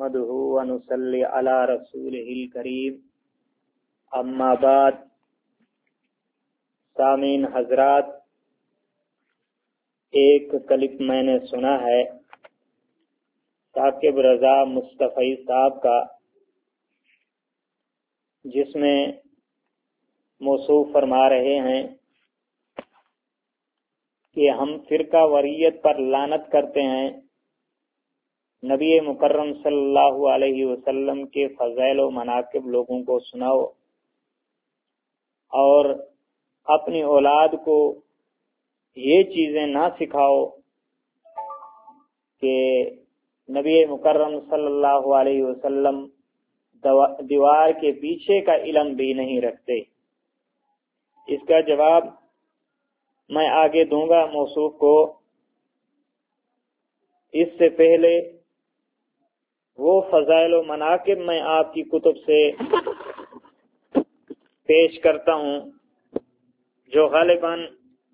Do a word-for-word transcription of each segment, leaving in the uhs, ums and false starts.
نحمده ونصلي على رسوله الكريم اما بعد سامعین حضرات، ایک کلپ میں نے سنا ہے ثاقب رضا مصطفی صاحب کا، جس میں موصوف فرما رہے ہیں کہ ہم فرقہ وریت پر لعنت کرتے ہیں، نبی مکرم صلی اللہ علیہ وسلم کے فضائل و مناقب لوگوں کو سناؤ اور اپنی اولاد کو یہ چیزیں نہ سکھاؤ کہ نبی مکرم صلی اللہ علیہ وسلم دیوار کے پیچھے کا علم بھی نہیں رکھتے۔ اس کا جواب میں آگے دوں گا موصوف کو، اس سے پہلے وہ فضائل و مناقب میں آپ کی کتب سے پیش کرتا ہوں جو غالباً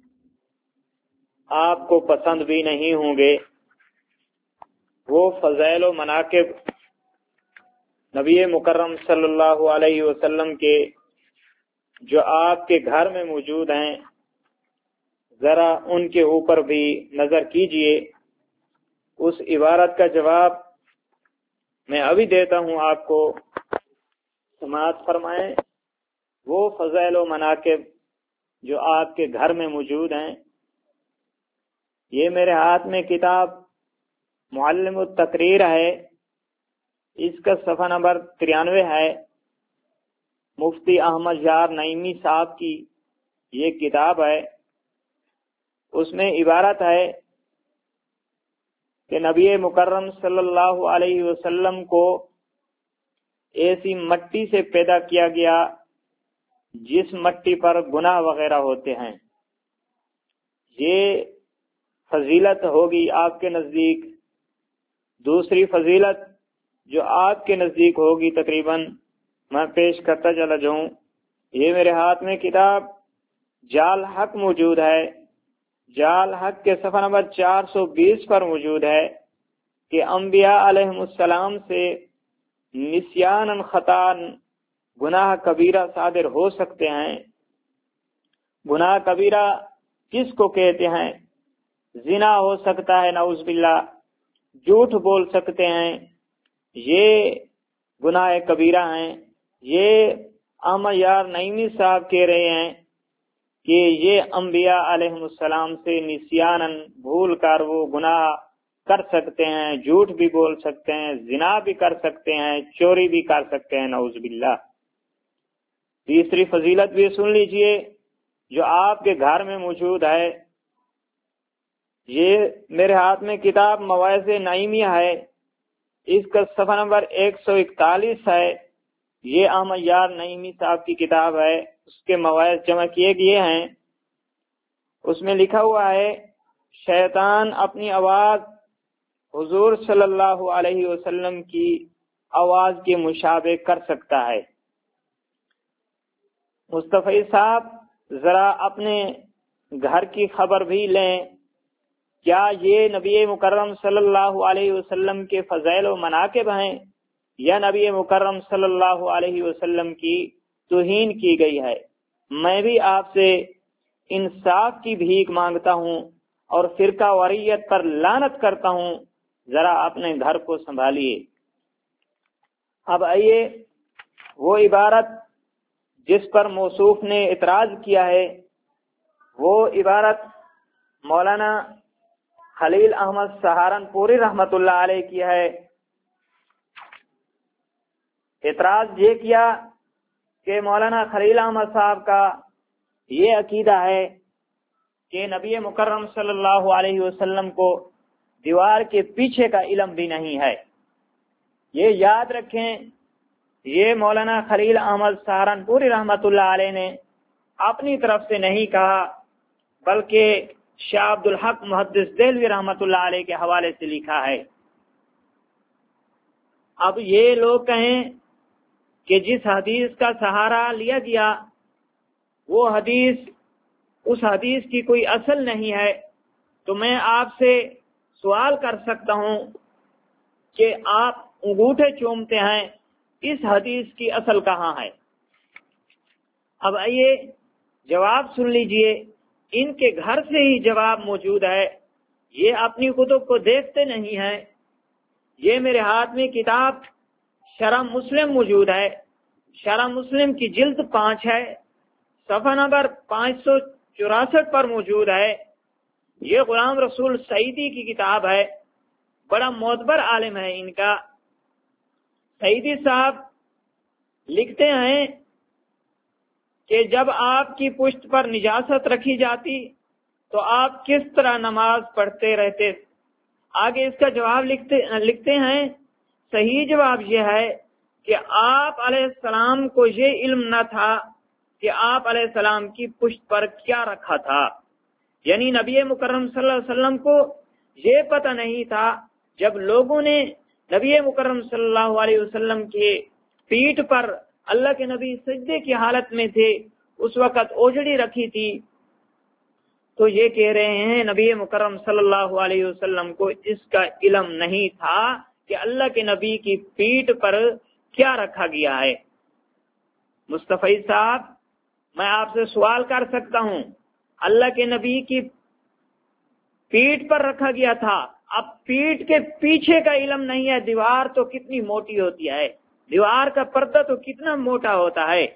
آپ کو پسند بھی نہیں ہوں گے۔ وہ فضائل و مناقب نبی مکرم صلی اللہ علیہ وسلم کے جو آپ کے گھر میں موجود ہیں، ذرا ان کے اوپر بھی نظر کیجئے۔ اس عبارت کا جواب میں ابھی دیتا ہوں، آپ کو سماعت فرمائیں۔ وہ فضائل و مناقب جو آپ کے گھر میں موجود ہیں، یہ میرے ہاتھ میں کتاب معلم التقریر ہے، اس کا صفحہ نمبر ترانوے ہے۔ مفتی احمد یار نعیمی صاحب کی یہ کتاب ہے۔ اس میں عبارت ہے کہ نبی مکرم صلی اللہ علیہ وسلم کو ایسی مٹی سے پیدا کیا گیا جس مٹی پر گناہ وغیرہ ہوتے ہیں۔ یہ فضیلت ہوگی آپ کے نزدیک۔ دوسری فضیلت جو آپ کے نزدیک ہوگی تقریباً میں پیش کرتا چلا جاؤں۔ یہ میرے ہاتھ میں کتاب جال حق موجود ہے۔ جال حق کے صفحہ نمبر چار سو بیس پر موجود ہے کہ انبیاء علیہ السلام سے نسیان خطا گناہ کبیرہ صادر ہو سکتے ہیں۔ گناہ کبیرہ کس کو کہتے ہیں؟ زنا ہو سکتا ہے نعوذ باللہ، جھوٹ بول سکتے ہیں، یہ گناہ کبیرہ ہیں۔ یہ احمد یار نعیمی صاحب کہہ رہے ہیں کہ یہ انبیاء علیہ السلام سے نسیاناً بھول کر وہ گناہ کر سکتے ہیں، جھوٹ بھی بول سکتے ہیں، زنا بھی کر سکتے ہیں، چوری بھی کر سکتے ہیں نعوذ باللہ۔ تیسری فضیلت بھی سن لیجئے جو آپ کے گھر میں موجود ہے۔ یہ میرے ہاتھ میں کتاب مواعظ نعیمیہ ہے، اس کا صفحہ نمبر ایک سو اکتالیس ہے۔ یہ احمد یار نعیمی صاحب کی کتاب ہے، اس کے مواعظ جمع کیے گئے ہیں۔ اس میں لکھا ہوا ہے شیطان اپنی آواز حضور صلی اللہ علیہ وسلم کی آواز کے مشابہ کر سکتا ہے۔ مصطفی صاحب ذرا اپنے گھر کی خبر بھی لیں، کیا یہ نبی مکرم صلی اللہ علیہ وسلم کے فضائل و مناقب ہیں یا نبی مکرم صلی اللہ علیہ وسلم کی توہین کی گئی ہے؟ میں بھی آپ سے انصاف کی بھیک مانگتا ہوں اور فرقہ وریت پر لعنت کرتا ہوں، ذرا اپنے گھر کو سنبھالیے۔ اب آئیے وہ عبارت جس پر موصوف نے اعتراض کیا ہے، وہ عبارت مولانا خلیل احمد سہارنپوری رحمت اللہ علیہ کی ہے۔ اعتراض یہ کیا کہ مولانا خلیل احمد صاحب کا یہ عقیدہ ہے کہ نبی مکرم صلی اللہ علیہ وسلم کو دیوار کے پیچھے کا علم بھی نہیں ہے۔ یہ یاد رکھیں، یہ مولانا خلیل احمد سہارنپوری رحمت اللہ علیہ نے اپنی طرف سے نہیں کہا، بلکہ شاہ عبد الحق محدث دہلوی رحمت اللہ علیہ کے حوالے سے لکھا ہے۔ اب یہ لوگ کہیں کہ جس حدیث کا سہارا لیا گیا وہ حدیث اس حدیث کی کوئی اصل نہیں ہے، تو میں آپ سے سوال کر سکتا ہوں کہ آپ انگوٹھے چومتے ہیں، اس حدیث کی اصل کہاں ہے؟ اب آئیے جواب سن لیجئے، ان کے گھر سے ہی جواب موجود ہے، یہ اپنی کتب کو دیکھتے نہیں ہیں۔ یہ میرے ہاتھ میں کتاب شرح مسلم موجود ہے، شرح مسلم کی جلد پانچ ہے، صفحہ نمبر پانچ سو چوراسٹھ پر موجود ہے۔ یہ غلام رسول سعیدی کی کتاب ہے، بڑا معتبر عالم ہے ان کا۔ سعیدی صاحب لکھتے ہیں کہ جب آپ کی پشت پر نجاست رکھی جاتی تو آپ کس طرح نماز پڑھتے رہتے؟ آگے اس کا جواب لکھتے لکھتے ہیں صحیح جواب یہ ہے کہ آپ علیہ السلام کو یہ علم نہ تھا کہ آپ علیہ السلام کی پشت پر کیا رکھا تھا، یعنی نبی مکرم صلی اللہ علیہ وسلم کو یہ پتہ نہیں تھا۔ جب لوگوں نے نبی مکرم صلی اللہ علیہ وسلم کے پیٹھ پر اللہ کے نبی سجدے کی حالت میں تھے، اس وقت اوجڑی رکھی تھی، تو یہ کہہ رہے ہیں نبی مکرم صلی اللہ علیہ وسلم کو اس کا علم نہیں تھا کہ اللہ کے نبی کی پیٹھ پر کیا رکھا گیا ہے۔ مصطفی صاحب، میں آپ سے سوال کر سکتا ہوں، اللہ کے نبی کی پیٹھ پر رکھا گیا تھا، اب پیٹھ کے پیچھے کا علم نہیں ہے، دیوار تو کتنی موٹی ہوتی ہے، دیوار کا پردہ تو کتنا موٹا ہوتا ہے،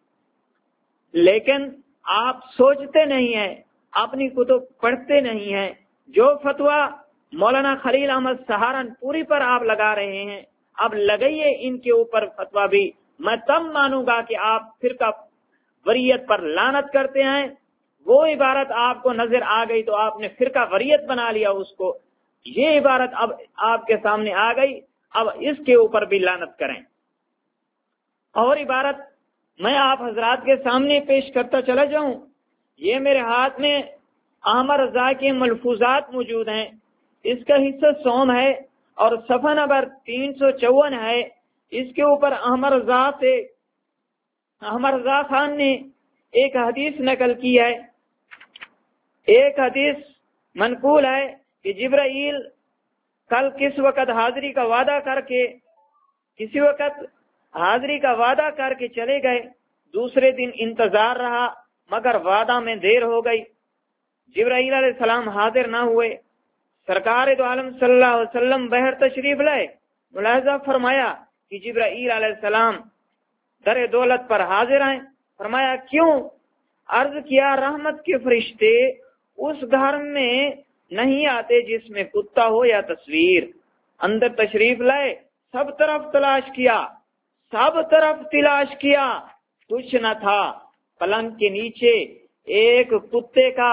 لیکن آپ سوچتے نہیں ہیں، اپنی کتب پڑھتے نہیں ہیں۔ جو فتویٰ مولانا خلیل احمد سہارنپوری پر آپ لگا رہے ہیں، اب لگائیے ان کے اوپر فتویٰ بھی، میں تب مانوں گا کہ آپ فرقہ وریت پر لعنت کرتے ہیں۔ وہ عبارت آپ کو نظر آ گئی تو آپ نے فرقہ وریت بنا لیا اس کو، یہ عبارت اب آپ کے سامنے آ گئی، اب اس کے اوپر بھی لعنت کریں۔ اور عبارت میں آپ حضرات کے سامنے پیش کرتا چلا جاؤں، یہ میرے ہاتھ میں احمد رضا کے ملفوظات موجود ہیں، اس کا حصہ سوم ہے اور صفحہ نمبر تین سو چون ہے۔ اس کے اوپر احمد رضا سے احمد رضا خان نے ایک حدیث نقل کی ہے، ایک حدیث منقول ہے کہ جبرائیل کل کس وقت حاضری کا وعدہ کر کے کسی وقت حاضری کا وعدہ کر کے چلے گئے، دوسرے دن انتظار رہا مگر وعدہ میں دیر ہو گئی، جبرائیل علیہ السلام حاضر نہ ہوئے، سرکار دو عالم صلی اللہ علیہ وسلم بہر تشریف لائے، ملاحظہ فرمایا کہ جبرائیل علیہ السلام در دولت پر حاضر ہیں، فرمایا کیوں؟ عرض کیا رحمت کے فرشتے اس گھر میں نہیں آتے جس میں کتا ہو یا تصویر، اندر تشریف لائے، سب طرف تلاش کیا سب طرف تلاش کیا کچھ نہ تھا، پلنگ کے نیچے ایک کتے کا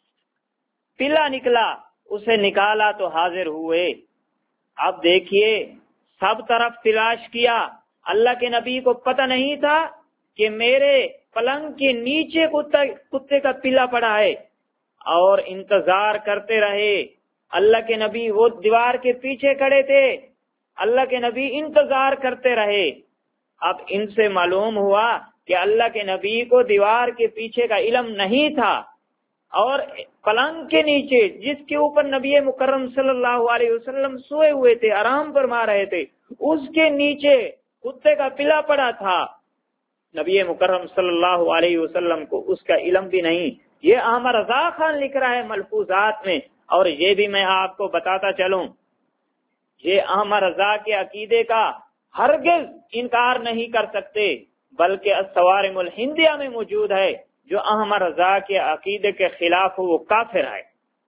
پلا نکلا، اسے نکالا تو حاضر ہوئے۔ اب دیکھیے سب طرف تلاش کیا، اللہ کے نبی کو پتہ نہیں تھا کہ میرے پلنگ کے نیچے کتے کا پلا پڑا ہے، اور انتظار کرتے رہے۔ اللہ کے نبی وہ دیوار کے پیچھے کھڑے تھے، اللہ کے نبی انتظار کرتے رہے۔ اب ان سے معلوم ہوا کہ اللہ کے نبی کو دیوار کے پیچھے کا علم نہیں تھا، اور پلنگ کے نیچے جس کے اوپر نبی مکرم صلی اللہ علیہ وسلم سوئے ہوئے تھے، آرام فرما رہے تھے، اس کے نیچے کتے کا پلا پڑا تھا۔ نبی مکرم صلی اللہ علیہ وسلم کو اس کا علم بھی نہیں۔ یہ احمد رضا خان لکھ رہا ہے ملفوظات میں، اور یہ بھی میں آپ کو بتاتا چلوں، یہ احمد رضا کے عقیدے کا ہرگز انکار نہیں کر سکتے، بلکہ الصوارم الہندیہ میں موجود ہے، جو احمد رضا کے عقیدے کے خلاف ہو وہ کافر ہے۔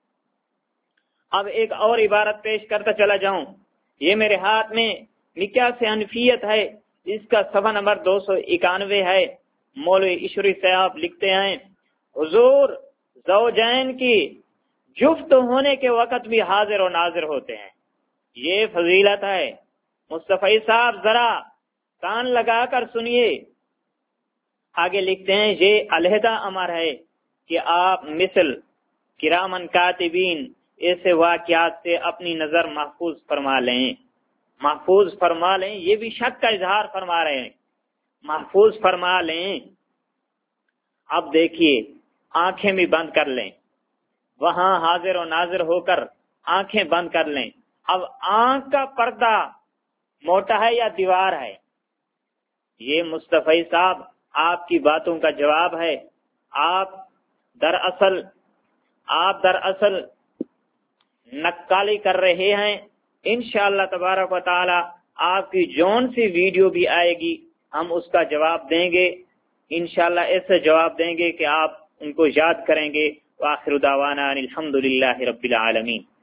اب ایک اور عبارت پیش کرتا چلا جاؤں، یہ میرے ہاتھ میں مکیاس حنفیت ہے، اس کا صفحہ نمبر دو سو اکانوے ہے۔ مولوی عشری صاحب لکھتے ہیں، حضور زوجین کی جفت ہونے کے وقت بھی حاضر و ناظر ہوتے ہیں، یہ فضیلت ہے۔ مصطفی صاحب ذرا کان لگا کر سنیے، آگے لکھتے ہیں یہ علیحدہ امر ہے کہ آپ مثل کرامن کاتبین ایسے واقعات سے اپنی نظر محفوظ فرما لیں محفوظ فرما لیں یہ بھی شک کا اظہار فرما رہے ہیں، محفوظ فرما لیں۔ اب دیکھیے آنکھیں بھی بند کر لیں، وہاں حاضر و ناظر ہو کر آنکھیں بند کر لیں، اب آنکھ کا پردہ موٹا ہے یا دیوار ہے؟ یہ مصطفی صاحب آپ کی باتوں کا جواب ہے۔ آپ دراصل آپ دراصل نقالی کر رہے ہیں۔ انشاءاللہ تبارک و تعالی آپ کی جون سی ویڈیو بھی آئے گی، ہم اس کا جواب دیں گے انشاءاللہ، ایسے جواب دیں گے کہ آپ ان کو یاد کریں گے۔ وآخر دعوانا الحمدللہ رب العالمین۔